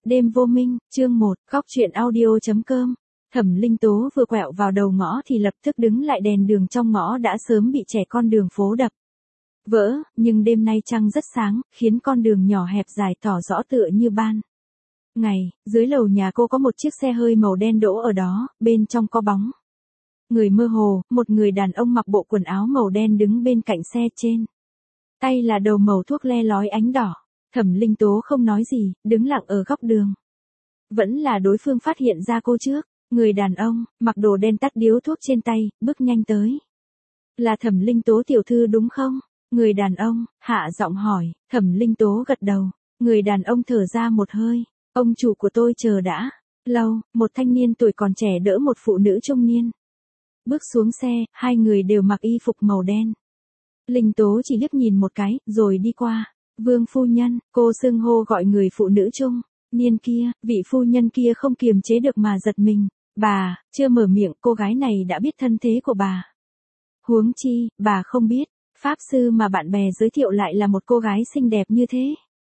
Đêm vô minh, chương 1, góc truyện audio.com. Thẩm Linh Tố vừa quẹo vào đầu ngõ thì lập tức đứng lại, đèn đường trong ngõ đã sớm bị trẻ con đường phố đập vỡ, nhưng đêm nay trăng rất sáng, khiến con đường nhỏ hẹp dài tỏ rõ tựa như ban ngày. Dưới lầu nhà cô có một chiếc xe hơi màu đen đỗ ở đó, bên trong có bóng người mơ hồ, một người đàn ông mặc bộ quần áo màu đen đứng bên cạnh xe, trên tay là đầu mẩu thuốc le lói ánh đỏ. Thẩm Linh Tố không nói gì, đứng lặng ở góc đường. Vẫn là đối phương phát hiện ra cô trước. Người đàn ông, mặc đồ đen tắt điếu thuốc trên tay, bước nhanh tới. Là Thẩm Linh Tố tiểu thư đúng không? Người đàn ông, hạ giọng hỏi. Thẩm Linh Tố gật đầu. Người đàn ông thở ra một hơi. Ông chủ của tôi chờ đã lâu. Một thanh niên tuổi còn trẻ đỡ một phụ nữ trung niên bước xuống xe, hai người đều mặc y phục màu đen. Linh Tố chỉ liếc nhìn một cái, rồi đi qua. Vương phu nhân, cô xưng hô gọi người phụ nữ trung niên kia. Vị phu nhân kia không kiềm chế được mà giật mình. Bà, chưa mở miệng, cô gái này đã biết thân thế của bà. Huống chi, bà không biết, pháp sư mà bạn bè giới thiệu lại là một cô gái xinh đẹp như thế.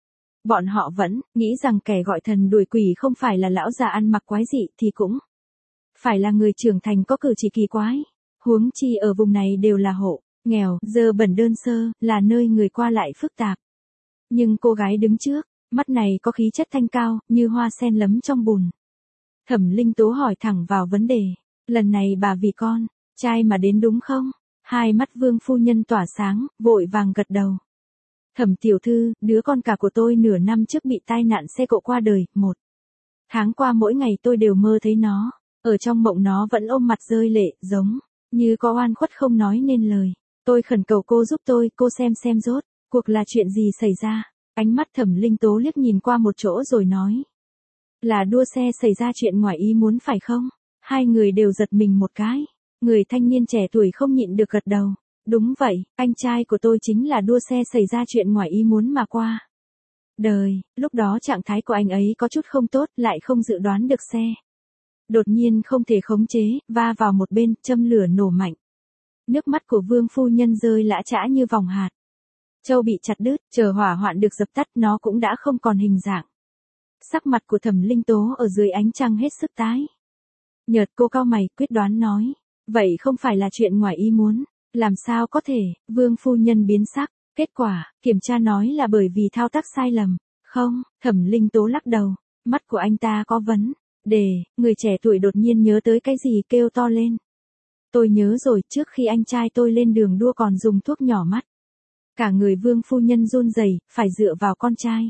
Bọn họ vẫn nghĩ rằng kẻ gọi thần đuổi quỷ không phải là lão già ăn mặc quái dị thì cũng phải là người trưởng thành có cử chỉ kỳ quái. Huống chi ở vùng này đều là hộ nghèo, dơ bẩn đơn sơ, là nơi người qua lại phức tạp. Nhưng cô gái đứng trước, mắt này có khí chất thanh cao, như hoa sen lấm trong bùn. Thẩm Linh Tố hỏi thẳng vào vấn đề. Lần này bà vì con trai mà đến đúng không? Hai mắt Vương phu nhân tỏa sáng, vội vàng gật đầu. Thẩm tiểu thư, đứa con cả của tôi nửa năm trước bị tai nạn xe cộ qua đời. 1 tháng qua mỗi ngày tôi đều mơ thấy nó. Ở trong mộng nó vẫn ôm mặt rơi lệ, giống như có oan khuất không nói nên lời. Tôi khẩn cầu cô giúp tôi, cô xem rốt cuộc là chuyện gì xảy ra. Ánh mắt Thẩm Linh Tố liếc nhìn qua một chỗ rồi nói. Là đua xe xảy ra chuyện ngoài ý muốn phải không? Hai người đều giật mình một cái. Người thanh niên trẻ tuổi không nhịn được gật đầu. Đúng vậy, anh trai của tôi chính là đua xe xảy ra chuyện ngoài ý muốn mà qua đời. Lúc đó trạng thái của anh ấy có chút không tốt, lại không dự đoán được xe đột nhiên không thể khống chế, va vào một bên, châm lửa nổ mạnh. Nước mắt của Vương phu nhân rơi lã chã như vòng hạt châu bị chặt đứt. Chờ hỏa hoạn được dập tắt, nó cũng đã không còn hình dạng. Sắc mặt của Thẩm Linh Tố ở dưới ánh trăng hết sức tái nhợt. Cô cau mày, quyết đoán nói. Vậy không phải là chuyện ngoài ý muốn. Làm sao có thể? Vương phu nhân biến sắc. Kết quả, kiểm tra nói là bởi vì thao tác sai lầm. Không, Thẩm Linh Tố lắc đầu. Mắt của anh ta có vấn đề. Người trẻ tuổi đột nhiên nhớ tới cái gì, kêu to lên. Tôi nhớ rồi, trước khi anh trai tôi lên đường đua còn dùng thuốc nhỏ mắt. Cả người Vương phu nhân run rẩy, phải dựa vào con trai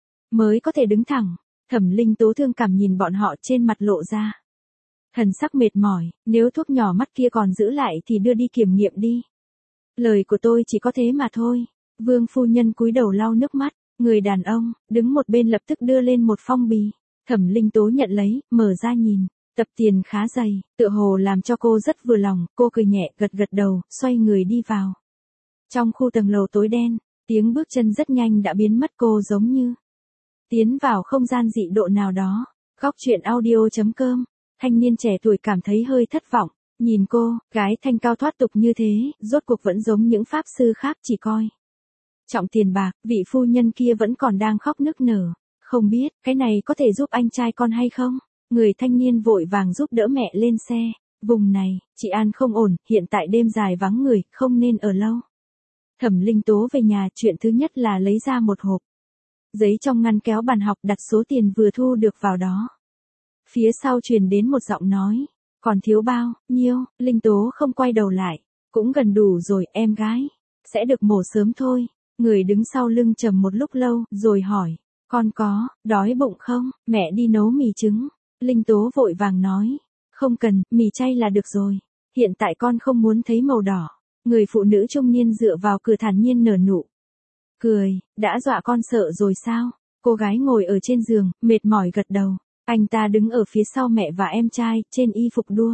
mới có thể đứng thẳng. Thẩm Linh Tố thương cảm nhìn bọn họ, trên mặt lộ ra thần sắc mệt mỏi. Nếu thuốc nhỏ mắt kia còn giữ lại thì đưa đi kiểm nghiệm đi. Lời của tôi chỉ có thế mà thôi. Vương phu nhân cúi đầu lau nước mắt. Người đàn ông đứng một bên lập tức đưa lên một phong bì. Thẩm Linh Tố nhận lấy, mở ra nhìn. Tập tiền khá dày, tựa hồ làm cho cô rất vừa lòng. Cô cười nhẹ, gật đầu, xoay người đi vào. Trong khu tầng lầu tối đen, tiếng bước chân rất nhanh đã biến mất. Cô giống như tiến vào không gian dị độ nào đó. Góc truyện audio.com. Thanh niên trẻ tuổi cảm thấy hơi thất vọng. Nhìn cô, gái thanh cao thoát tục như thế, rốt cuộc vẫn giống những pháp sư khác chỉ coi trọng tiền bạc. Vị phu nhân kia vẫn còn đang khóc nức nở. Không biết, cái này có thể giúp anh trai con hay không? Người thanh niên vội vàng giúp đỡ mẹ lên xe. Vùng này, chị An không ổn, hiện tại đêm dài vắng người, không nên ở lâu. Thẩm Linh Tố về nhà, chuyện thứ nhất là lấy ra một hộp giấy trong ngăn kéo bàn học, đặt số tiền vừa thu được vào đó. Phía sau truyền đến một giọng nói. Còn thiếu bao nhiêu? Linh Tố không quay đầu lại. Cũng gần đủ rồi, em gái. Sẽ được mổ sớm thôi. Người đứng sau lưng trầm một lúc lâu, rồi hỏi. Con có đói bụng không? Mẹ đi nấu mì trứng. Linh Tố vội vàng nói. Không cần, mì chay là được rồi. Hiện tại con không muốn thấy màu đỏ. Người phụ nữ trung niên dựa vào cửa thản nhiên nở nụ cười. Đã dọa con sợ rồi sao? Cô gái ngồi ở trên giường, mệt mỏi gật đầu. Anh ta đứng ở phía sau mẹ và em trai, trên y phục đua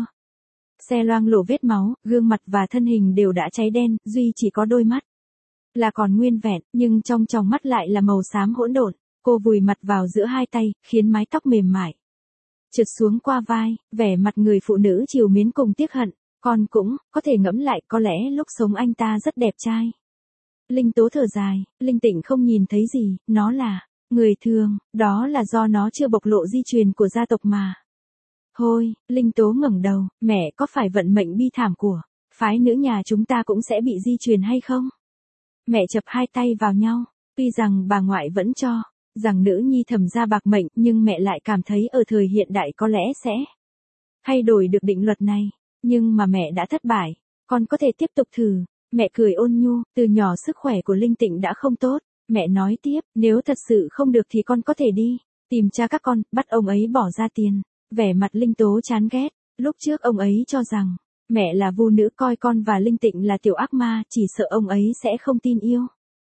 xe loang lổ vết máu, gương mặt và thân hình đều đã cháy đen, duy chỉ có đôi mắt là còn nguyên vẹn, nhưng trong tròng mắt lại là màu xám hỗn độn. Cô vùi mặt vào giữa hai tay, khiến mái tóc mềm mại trượt xuống qua vai. Vẻ mặt người phụ nữ trìu mến cùng tiếc hận. Con cũng có thể ngẫm lại, có lẽ lúc sống anh ta rất đẹp trai. Linh Tố thở dài. Linh Tịnh không nhìn thấy gì, nó là Người thường, đó là do nó chưa bộc lộ di truyền của gia tộc mà. Thôi, Linh Tố ngẩng đầu, mẹ có phải vận mệnh bi thảm của phái nữ nhà chúng ta cũng sẽ bị di truyền hay không? Mẹ chập hai tay vào nhau, tuy rằng bà ngoại vẫn cho rằng nữ nhi Thẩm gia bạc mệnh, nhưng mẹ lại cảm thấy ở thời hiện đại có lẽ sẽ thay đổi được định luật này. Nhưng mà mẹ đã thất bại, con có thể tiếp tục thử. Mẹ cười ôn nhu, từ nhỏ sức khỏe của Linh Tịnh đã không tốt. Mẹ nói tiếp, nếu thật sự không được thì con có thể đi tìm cha các con, bắt ông ấy bỏ ra tiền. Vẻ mặt Linh Tố chán ghét, lúc trước ông ấy cho rằng mẹ là vu nữ, coi con và Linh Tịnh là tiểu ác ma, chỉ sợ ông ấy sẽ không tin yêu.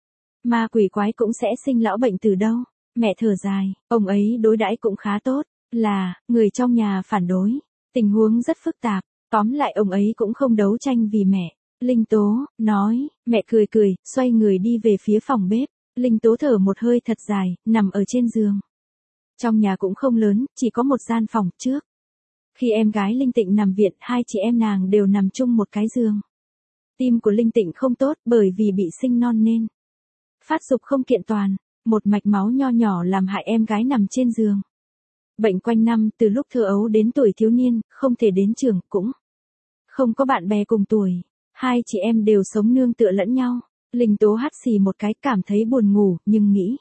Ma quỷ quái cũng sẽ sinh lão bệnh từ đâu. Mẹ thở dài, ông ấy đối đãi cũng khá tốt, là người trong nhà phản đối. Tình huống rất phức tạp, tóm lại ông ấy cũng không đấu tranh vì mẹ. Linh Tố nói, mẹ cười cười, xoay người đi về phía phòng bếp. Linh Tố thở một hơi thật dài, nằm ở trên giường. Trong nhà cũng không lớn, chỉ có một gian phòng trước. Khi em gái Linh Tịnh nằm viện, hai chị em nàng đều nằm chung một cái giường. Tim của Linh Tịnh không tốt bởi vì bị sinh non nên phát dục không kiện toàn, một mạch máu nho nhỏ làm hại em gái nằm trên giường. Bệnh quanh năm từ lúc thơ ấu đến tuổi thiếu niên, không thể đến trường, cũng không có bạn bè cùng tuổi. Hai chị em đều sống nương tựa lẫn nhau. Linh Tố hắt xì một cái, cảm thấy buồn ngủ, nhưng nghĩ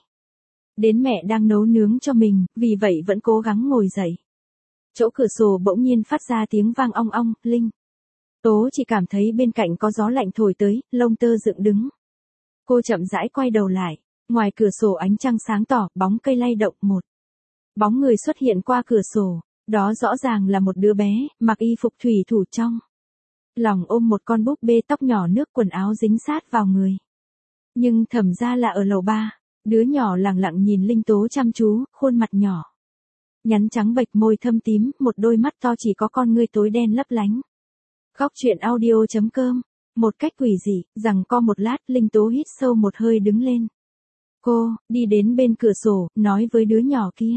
đến mẹ đang nấu nướng cho mình, vì vậy vẫn cố gắng ngồi dậy. Chỗ cửa sổ bỗng nhiên phát ra tiếng vang ong ong. Linh Tố chỉ cảm thấy bên cạnh có gió lạnh thổi tới, lông tơ dựng đứng. Cô chậm rãi quay đầu lại, ngoài cửa sổ ánh trăng sáng tỏ, bóng cây lay động, một bóng người xuất hiện qua cửa sổ, đó rõ ràng là một đứa bé, mặc y phục thủy thủ trong lòng ôm một con búp bê tóc nhỏ, nước quần áo dính sát vào người. Nhưng Thẩm ra là ở lầu 3, đứa nhỏ lặng lặng nhìn Linh Tố chăm chú, khuôn mặt nhỏ nhắn trắng bệch, môi thâm tím, một đôi mắt to chỉ có con ngươi tối đen lấp lánh. Góc truyện audio.com. Một cách quỷ dị, rằng co một lát, Linh Tố hít sâu một hơi đứng lên. Cô đi đến bên cửa sổ, nói với đứa nhỏ kia,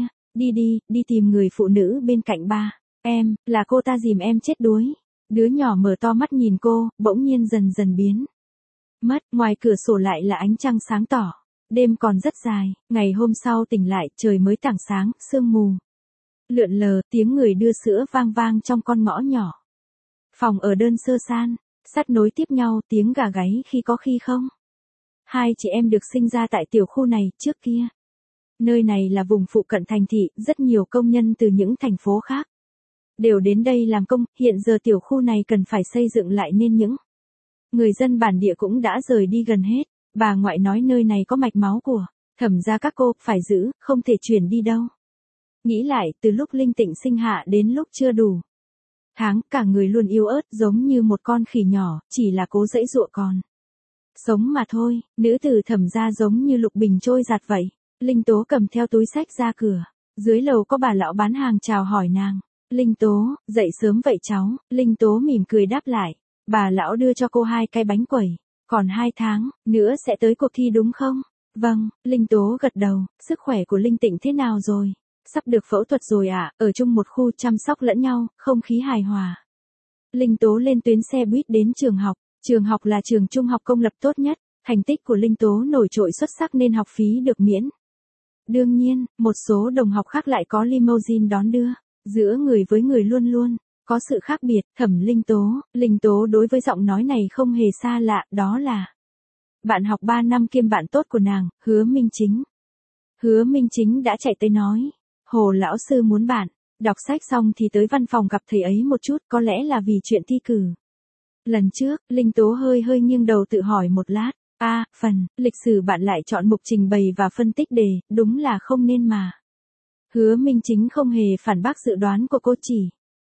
đi tìm người phụ nữ bên cạnh ba. Em, là cô ta dìm em chết đuối. Đứa nhỏ mở to mắt nhìn cô, bỗng nhiên dần dần biến mất. Ngoài cửa sổ lại là ánh trăng sáng tỏ. Đêm còn rất dài, ngày hôm sau tỉnh lại, trời mới tảng sáng, sương mù lượn lờ, tiếng người đưa sữa vang vang trong con ngõ nhỏ. Phòng ở đơn sơ san, sắt nối tiếp nhau, tiếng gà gáy khi có khi không. Hai chị em được sinh ra tại tiểu khu này, trước kia nơi này là vùng phụ cận thành thị, rất nhiều công nhân từ những thành phố khác đều đến đây làm công. Hiện giờ tiểu khu này cần phải xây dựng lại nên những người dân bản địa cũng đã rời đi gần hết. Bà ngoại nói nơi này có mạch máu của Thẩm gia các cô, phải giữ, không thể chuyển đi đâu. Nghĩ lại, từ lúc Linh Tịnh sinh hạ đến lúc chưa đủ tháng, cả người luôn yếu ớt, giống như một con khỉ nhỏ, chỉ là cố giãy giụa còn sống mà thôi. Nữ tử Thẩm gia giống như lục bình trôi giạt vậy. Linh Tố cầm theo túi xách ra cửa. Dưới lầu có bà lão bán hàng chào hỏi nàng. Linh Tố, dậy sớm vậy cháu? Linh Tố mỉm cười đáp lại. Bà lão đưa cho cô 2 cái bánh quẩy. Còn 2 tháng nữa sẽ tới cuộc thi đúng không? Vâng, Linh Tố gật đầu. Sức khỏe của Linh Tịnh thế nào rồi? Sắp được phẫu thuật rồi ạ, ở chung một khu chăm sóc lẫn nhau, không khí hài hòa. Linh Tố lên tuyến xe buýt đến trường học. Trường học là trường trung học công lập tốt nhất. Thành tích của Linh Tố nổi trội xuất sắc nên học phí được miễn. Đương nhiên, một số đồng học khác lại có limousine đón đưa. Giữa người với người luôn luôn có sự khác biệt. Thẩm Linh Tố đối với giọng nói này không hề xa lạ, đó là bạn học 3 năm kiêm bạn tốt của nàng, Hứa Minh Chính. Hứa Minh Chính đã chạy tới nói, Hồ lão sư muốn bạn đọc sách xong thì tới văn phòng gặp thầy ấy một chút, có lẽ là vì chuyện thi cử lần trước. Linh Tố hơi nghiêng đầu tự hỏi một lát. Phần lịch sử bạn lại chọn mục trình bày và phân tích đề, đúng là không nên mà. Hứa Minh Chính không hề phản bác dự đoán của cô, chỉ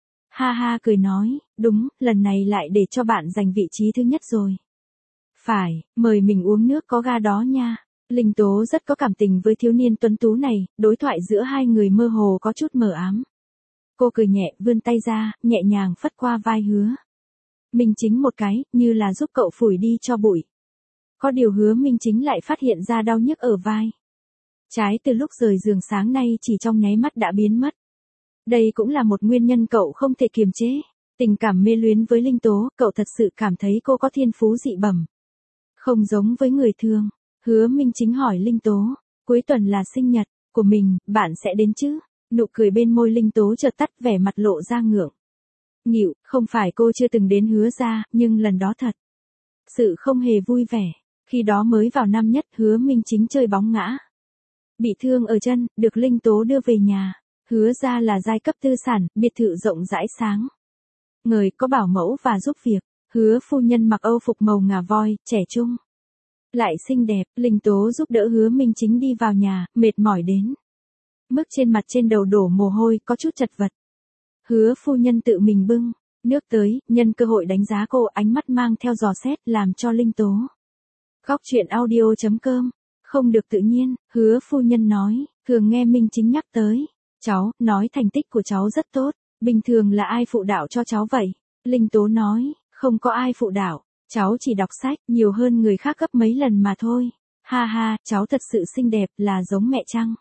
ha ha cười nói, đúng, lần này lại để cho bạn giành vị trí thứ nhất rồi. Phải, mời mình uống nước có ga đó nha. Linh Tố rất có cảm tình với thiếu niên tuấn tú này, đối thoại giữa hai người mơ hồ có chút mờ ám. Cô cười nhẹ, vươn tay ra, nhẹ nhàng phất qua vai Hứa Minh Chính một cái, như là giúp cậu phủi đi cho bụi. Có điều Hứa Minh Chính lại phát hiện ra đau nhức ở vai trái từ lúc rời giường sáng nay chỉ trong nháy mắt đã biến mất. Đây cũng là một nguyên nhân cậu không thể kiềm chế tình cảm mê luyến với Linh Tố, cậu thật sự cảm thấy cô có thiên phú dị bẩm, không giống với người thường. Hứa Minh Chính hỏi Linh Tố, cuối tuần là sinh nhật của mình, bạn sẽ đến chứ? Nụ cười bên môi Linh Tố chợt tắt, vẻ mặt lộ ra ngượng nghịu, không phải cô chưa từng đến Hứa gia, nhưng lần đó thật sự không hề vui vẻ. Khi đó mới vào năm nhất, Hứa Minh Chính chơi bóng ngã bị thương ở chân, được Linh Tố đưa về nhà. Hứa gia là giai cấp tư sản, biệt thự rộng rãi sáng ngời, có bảo mẫu và giúp việc. Hứa phu nhân mặc âu phục màu ngà voi, trẻ trung lại xinh đẹp. Linh Tố giúp đỡ Hứa Minh Chính đi vào nhà, mệt mỏi đến mức trên mặt trên đầu đổ mồ hôi, có chút chật vật. Hứa phu nhân tự mình bưng nước tới, nhân cơ hội đánh giá cô, ánh mắt mang theo dò xét, làm cho Linh Tố khóc. Chuyện audio.com. Không được tự nhiên, Hứa phu nhân nói, thường nghe Minh Chính nhắc tới cháu, nói thành tích của cháu rất tốt, bình thường là ai phụ đạo cho cháu vậy? Linh Tố nói, không có ai phụ đạo, cháu chỉ đọc sách, nhiều hơn người khác gấp mấy lần mà thôi. Ha ha, cháu thật sự xinh đẹp, là giống mẹ chăng?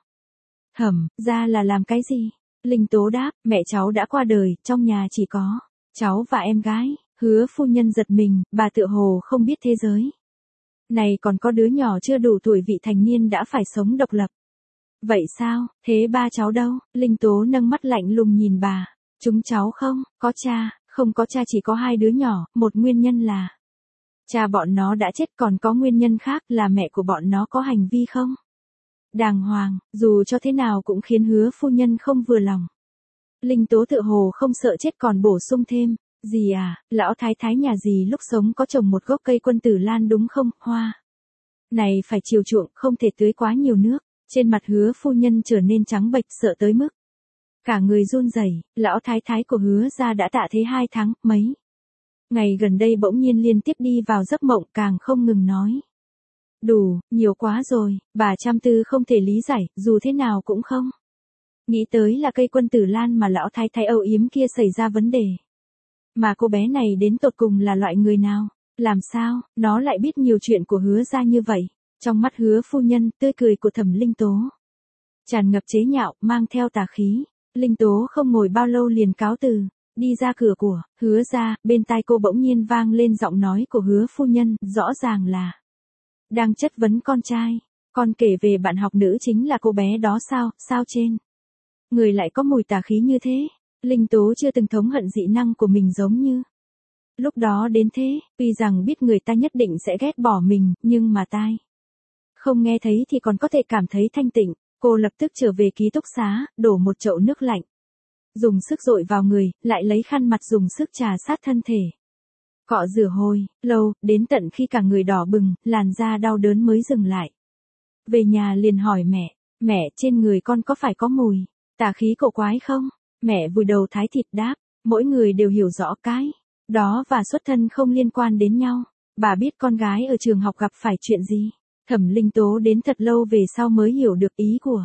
Ra là làm cái gì? Linh Tố đáp, mẹ cháu đã qua đời, trong nhà chỉ có cháu và em gái. Hứa phu nhân giật mình, bà tựa hồ không biết thế giới này còn có đứa nhỏ chưa đủ tuổi vị thành niên đã phải sống độc lập. Vậy sao, thế ba cháu đâu? Linh Tố nâng mắt lạnh lùng nhìn bà. Chúng cháu không có cha, không có cha, chỉ có hai đứa nhỏ, một nguyên nhân là cha bọn nó đã chết, còn có nguyên nhân khác là mẹ của bọn nó có hành vi không đàng hoàng, dù cho thế nào cũng khiến Hứa phu nhân không vừa lòng. Linh Tố tựa hồ không sợ chết còn bổ sung thêm, dì à, lão thái thái nhà dì lúc sống có trồng một gốc cây quân tử lan đúng không? Hoa này phải chiều chuộng, không thể tưới quá nhiều nước. Trên mặt Hứa phu nhân trở nên trắng bệch, sợ tới mức cả người run rẩy. Lão thái thái của Hứa gia đã tạ thế 2 tháng, mấy ngày gần đây bỗng nhiên liên tiếp đi vào giấc mộng, càng không ngừng nói. Đủ, nhiều quá rồi, bà Trăm Tư không thể lý giải, dù thế nào cũng không nghĩ tới là cây quân tử lan mà lão thái thái âu yếm kia xảy ra vấn đề. Mà cô bé này đến tột cùng là loại người nào? Làm sao, nó lại biết nhiều chuyện của Hứa gia như vậy? Trong mắt Hứa phu nhân, tươi cười của Thẩm Linh Tố tràn ngập chế nhạo, mang theo tà khí. Linh Tố không ngồi bao lâu liền cáo từ, đi ra cửa của Hứa gia. Bên tai cô bỗng nhiên vang lên giọng nói của Hứa phu nhân, rõ ràng là đang chất vấn con trai. Con kể về bạn học nữ chính là cô bé đó sao? Sao trên người lại có mùi tà khí như thế? Linh Tố chưa từng thống hận dị năng của mình giống như lúc đó đến thế. Tuy rằng biết người ta nhất định sẽ ghét bỏ mình, nhưng mà tai không nghe thấy thì còn có thể cảm thấy thanh tịnh. Cô lập tức trở về ký túc xá, đổ một chậu nước lạnh, dùng sức dội vào người, lại lấy khăn mặt dùng sức trà sát thân thể. Cọ rửa hồi lâu, đến tận khi cả người đỏ bừng, làn da đau đớn mới dừng lại. Về nhà liền hỏi mẹ, trên người con có phải có mùi tà khí cổ quái không? Mẹ vùi đầu thái thịt đáp, mỗi người đều hiểu rõ cái đó và xuất thân không liên quan đến nhau. Bà biết con gái ở trường học gặp phải chuyện gì? Thẩm Linh Tố đến thật lâu về sau mới hiểu được ý của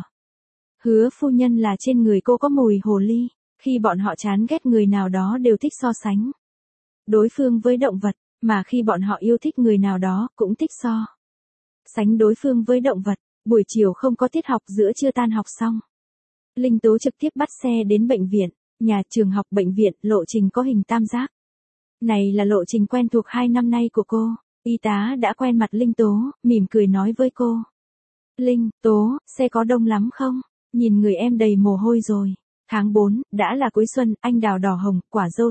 Hứa phu nhân là trên người cô có mùi hồ ly. Khi bọn họ chán ghét người nào đó đều thích so sánh đối phương với động vật, mà khi bọn họ yêu thích người nào đó cũng thích so sánh đối phương với động vật. Buổi chiều không có tiết học, giữa trưa tan học xong, Linh Tố trực tiếp bắt xe đến bệnh viện. Nhà, trường học, bệnh viện, lộ trình có hình tam giác. Này là lộ trình quen thuộc 2 năm nay của cô. Y tá đã quen mặt Linh Tố, mỉm cười nói với cô. Linh Tố, xe có đông lắm không? Nhìn người em đầy mồ hôi rồi. Tháng 4, đã là cuối xuân, anh đào đỏ hồng, quả dâu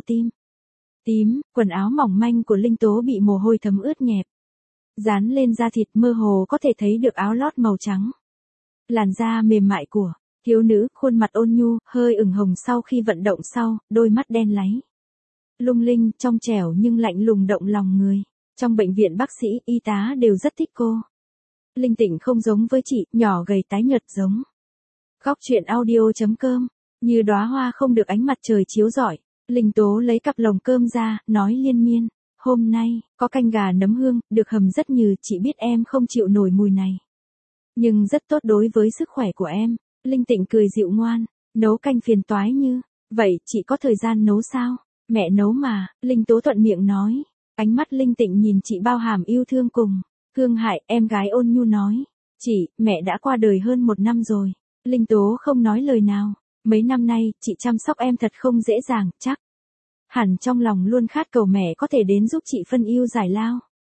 tím, quần áo mỏng manh của Linh Tố bị mồ hôi thấm ướt nhẹp. Dán lên da thịt, mơ hồ có thể thấy được áo lót màu trắng. Làn da mềm mại của thiếu nữ, khuôn mặt ôn nhu, hơi ửng hồng sau khi vận động sau, đôi mắt đen láy lung linh, trong trẻo nhưng lạnh lùng động lòng người. Trong bệnh viện bác sĩ, y tá đều rất thích cô. Linh Tịnh không giống với chị, nhỏ gầy tái nhợt giống. Góc chuyện audio.com. Như đóa hoa không được ánh mặt trời chiếu rọi. Linh Tố lấy cặp lồng cơm ra, nói liên miên. Hôm nay, có canh gà nấm hương, được hầm rất nhừ, chị biết em không chịu nổi mùi này. Nhưng rất tốt đối với sức khỏe của em. Linh Tịnh cười dịu ngoan. Nấu canh phiền toái như vậy, chị có thời gian nấu sao? Mẹ nấu mà, Linh Tố thuận miệng nói. Ánh mắt Linh Tịnh nhìn chị bao hàm yêu thương cùng thương hại. Em gái ôn nhu nói. Chị, mẹ đã qua đời hơn 1 năm rồi. Linh Tố không nói lời nào. Mấy năm nay, chị chăm sóc em thật không dễ dàng, chắc hẳn trong lòng luôn khát cầu mẹ có thể đến giúp chị phân ưu giải lao.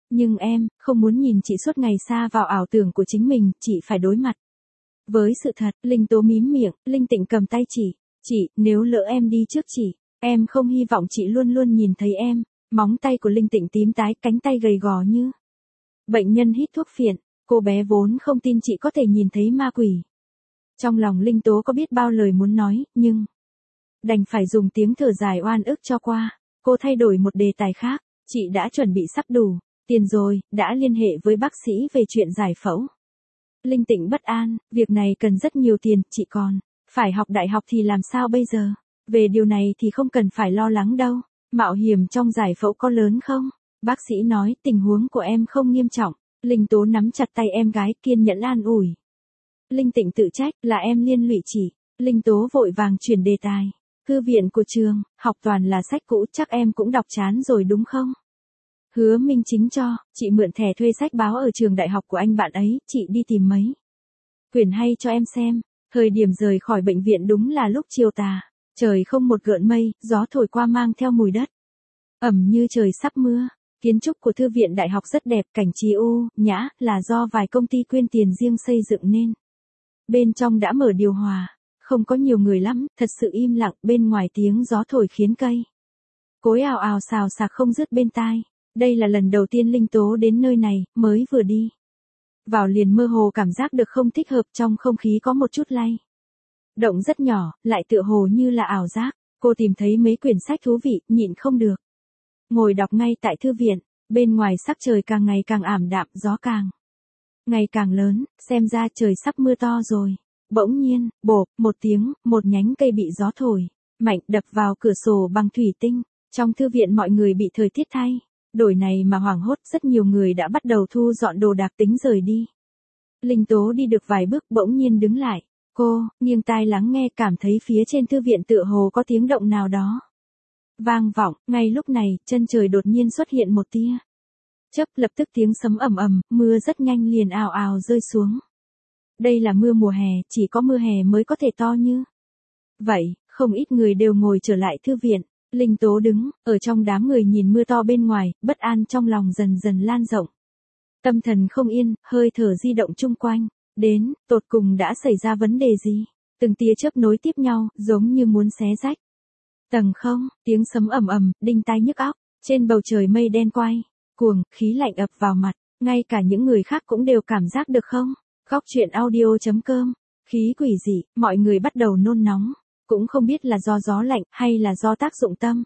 Nhưng em, không muốn nhìn chị suốt ngày sa vào ảo tưởng của chính mình, chị phải đối mặt với sự thật. Linh Tố mím miệng, Linh Tịnh cầm tay chị, nếu lỡ em đi trước chị, em không hy vọng chị luôn luôn nhìn thấy em. Móng tay của Linh Tịnh tím tái, cánh tay gầy gò như bệnh nhân hít thuốc phiện, cô bé vốn không tin chị có thể nhìn thấy ma quỷ. Trong lòng Linh Tố có biết bao lời muốn nói, nhưng đành phải dùng tiếng thở dài oan ức cho qua. Cô thay đổi một đề tài khác, chị đã chuẩn bị sắp đủ tiền rồi, đã liên hệ với bác sĩ về chuyện giải phẫu. Linh Tịnh bất an, việc này cần rất nhiều tiền, chị còn phải học đại học thì làm sao bây giờ? Về điều này thì không cần phải lo lắng đâu. Mạo hiểm trong giải phẫu có lớn không? Bác sĩ nói tình huống của em không nghiêm trọng. Linh Tố nắm chặt tay em gái, kiên nhẫn an ủi. Linh Tịnh tự trách, là em liên lụy chị. Linh Tố vội vàng chuyển đề tài. Thư viện của trường, học toàn là sách cũ, chắc em cũng đọc chán rồi đúng không? Hứa Minh Chính cho, chị mượn thẻ thuê sách báo ở trường đại học của anh bạn ấy, chị đi tìm mấy quyển hay cho em xem. Thời điểm rời khỏi bệnh viện đúng là lúc chiều tà. Trời không một gợn mây, gió thổi qua mang theo mùi đất ẩm như trời sắp mưa. Kiến trúc của thư viện đại học rất đẹp, cảnh trí nhã, là do vài công ty quyên tiền riêng xây dựng nên. Bên trong đã mở điều hòa, không có nhiều người lắm, thật sự im lặng, bên ngoài tiếng gió thổi khiến cây cối ào ào xào xạc không dứt bên tai. Đây là lần đầu tiên Linh Tố đến nơi này, mới vừa đi vào liền mơ hồ cảm giác được không thích hợp, trong không khí có một chút lay động rất nhỏ, lại tựa hồ như là ảo giác. Cô tìm thấy mấy quyển sách thú vị, nhịn không được ngồi đọc ngay tại thư viện. Bên ngoài sắc trời càng ngày càng ảm đạm, gió càng ngày càng lớn, xem ra trời sắp mưa to rồi. Bỗng nhiên, bộp, một tiếng, một nhánh cây bị gió thổi mạnh đập vào cửa sổ bằng thủy tinh. Trong thư viện mọi người bị thời tiết thay đổi này mà hoảng hốt, rất nhiều người đã bắt đầu thu dọn đồ đạc tính rời đi. Linh Tố đi được vài bước bỗng nhiên đứng lại. Cô nghiêng tai lắng nghe, cảm thấy phía trên thư viện tựa hồ có tiếng động nào đó vang vọng. Ngay lúc này, chân trời đột nhiên xuất hiện một tia chớp, lập tức tiếng sấm ầm ầm, mưa rất nhanh liền ào ào rơi xuống. Đây là mưa mùa hè, chỉ có mưa hè mới có thể to như vậy. Không ít người đều ngồi trở lại thư viện. Linh Tố đứng ở trong đám người nhìn mưa to bên ngoài, bất an trong lòng dần dần lan rộng. Tâm thần không yên, hơi thở di động chung quanh. Đến, tột cùng đã xảy ra vấn đề gì? Từng tia chớp nối tiếp nhau, giống như muốn xé rách tầng không. Tiếng sấm ầm ầm, đinh tai nhức óc. Trên bầu trời mây đen quay cuồng, khí lạnh ập vào mặt. Ngay cả những người khác cũng đều cảm giác được không? Góc truyện audio.com. Khí quỷ dị, mọi người bắt đầu nôn nóng. Cũng không biết là do gió lạnh, hay là do tác dụng tâm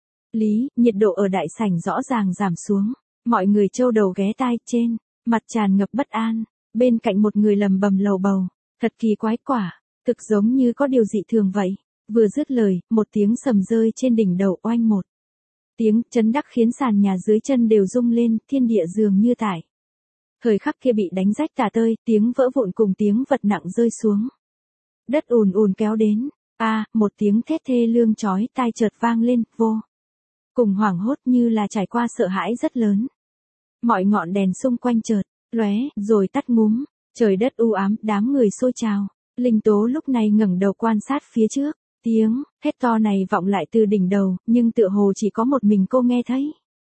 lý. Nhiệt độ ở đại sảnh rõ ràng giảm xuống. Mọi người châu đầu ghé tai, trên mặt tràn ngập bất an. Bên cạnh một người lầm bầm lầu bầu. Thật kỳ quái, quả thực giống như có điều dị thường vậy. Vừa dứt lời, một tiếng sầm rơi trên đỉnh đầu, oanh một tiếng chấn đắc khiến sàn nhà dưới chân đều rung lên, thiên địa dường như tại thời khắc kia bị đánh rách tả tơi, tiếng vỡ vụn cùng tiếng vật nặng rơi xuống đất ùn ùn kéo đến. Một tiếng thét thê lương chói tai chợt vang lên, vô cùng hoảng hốt, như là trải qua sợ hãi rất lớn. Mọi ngọn đèn xung quanh chợt lóe rồi tắt ngúm, trời đất u ám, đám người xôi trào. Linh Tố lúc này ngẩng đầu quan sát phía trước. Tiếng hét to này vọng lại từ đỉnh đầu, nhưng tựa hồ chỉ có một mình cô nghe thấy.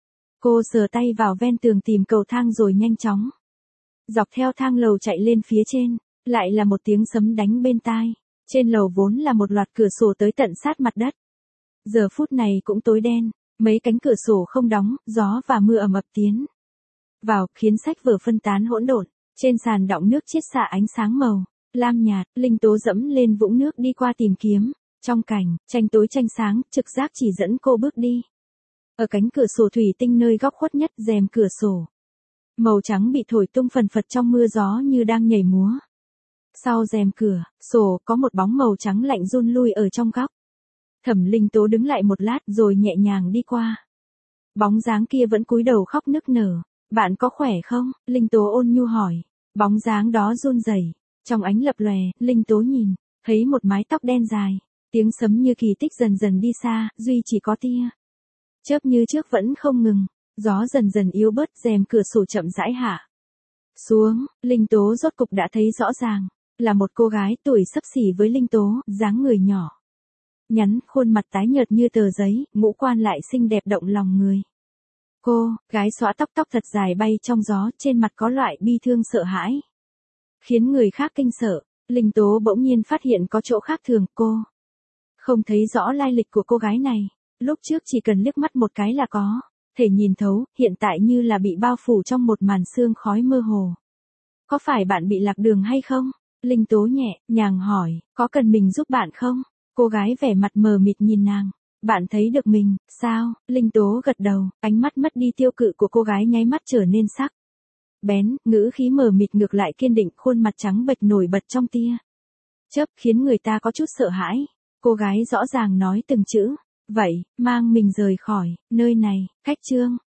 Cô sờ tay vào ven tường tìm cầu thang rồi nhanh chóng dọc theo thang lầu chạy lên phía trên. Lại là một tiếng sấm đánh bên tai. Trên lầu vốn là một loạt cửa sổ tới tận sát mặt đất. Giờ phút này cũng tối đen, mấy cánh cửa sổ không đóng, gió và mưa ầm ập tiến vào, khiến sách vở phân tán hỗn độn. Trên sàn đọng nước chiết xạ ánh sáng màu lam nhạt. Linh Tố dẫm lên vũng nước đi qua tìm kiếm. Trong cảnh tranh tối tranh sáng, trực giác chỉ dẫn cô bước đi. Ở cánh cửa sổ thủy tinh nơi góc khuất nhất, rèm cửa sổ màu trắng bị thổi tung phần phật trong mưa gió như đang nhảy múa. Sau rèm cửa sổ có một bóng màu trắng lạnh run lui ở trong góc. Thẩm Linh Tố đứng lại một lát rồi nhẹ nhàng đi qua. Bóng dáng kia vẫn cúi đầu khóc nức nở. Bạn có khỏe không? Linh Tố ôn nhu hỏi. Bóng dáng đó run rẩy. Trong ánh lập lòe, Linh Tố nhìn thấy một mái tóc đen dài. Tiếng sấm như kỳ tích dần dần đi xa, duy chỉ có tia chớp như trước vẫn không ngừng. Gió dần dần yếu bớt, rèm cửa sổ chậm rãi hạ xuống. Linh Tố rốt cục đã thấy rõ ràng, là một cô gái tuổi xấp xỉ với Linh Tố, dáng người nhỏ nhắn, khuôn mặt tái nhợt như tờ giấy, ngũ quan lại xinh đẹp động lòng người. Cô, gái xõa tóc thật dài bay trong gió, trên mặt có loại bi thương sợ hãi. Khiến người khác kinh sợ, Linh Tố bỗng nhiên phát hiện có chỗ khác thường, cô không thấy rõ lai lịch của cô gái này. Lúc trước chỉ cần liếc mắt một cái là có thể nhìn thấu, hiện tại như là bị bao phủ trong một màn sương khói mơ hồ. Có phải bạn bị lạc đường hay không? Linh Tố nhẹ nhàng hỏi, có cần mình giúp bạn không? Cô gái vẻ mặt mờ mịt nhìn nàng. Bạn thấy được mình, sao? Linh Tố gật đầu, ánh mắt mất đi tiêu cự của cô gái nháy mắt trở nên sắc bén, ngữ khí mờ mịt ngược lại kiên định, khuôn mặt trắng bệch nổi bật trong tia chớp, khiến người ta có chút sợ hãi. Cô gái rõ ràng nói từng chữ, vậy, mang mình rời khỏi nơi này, cách Trương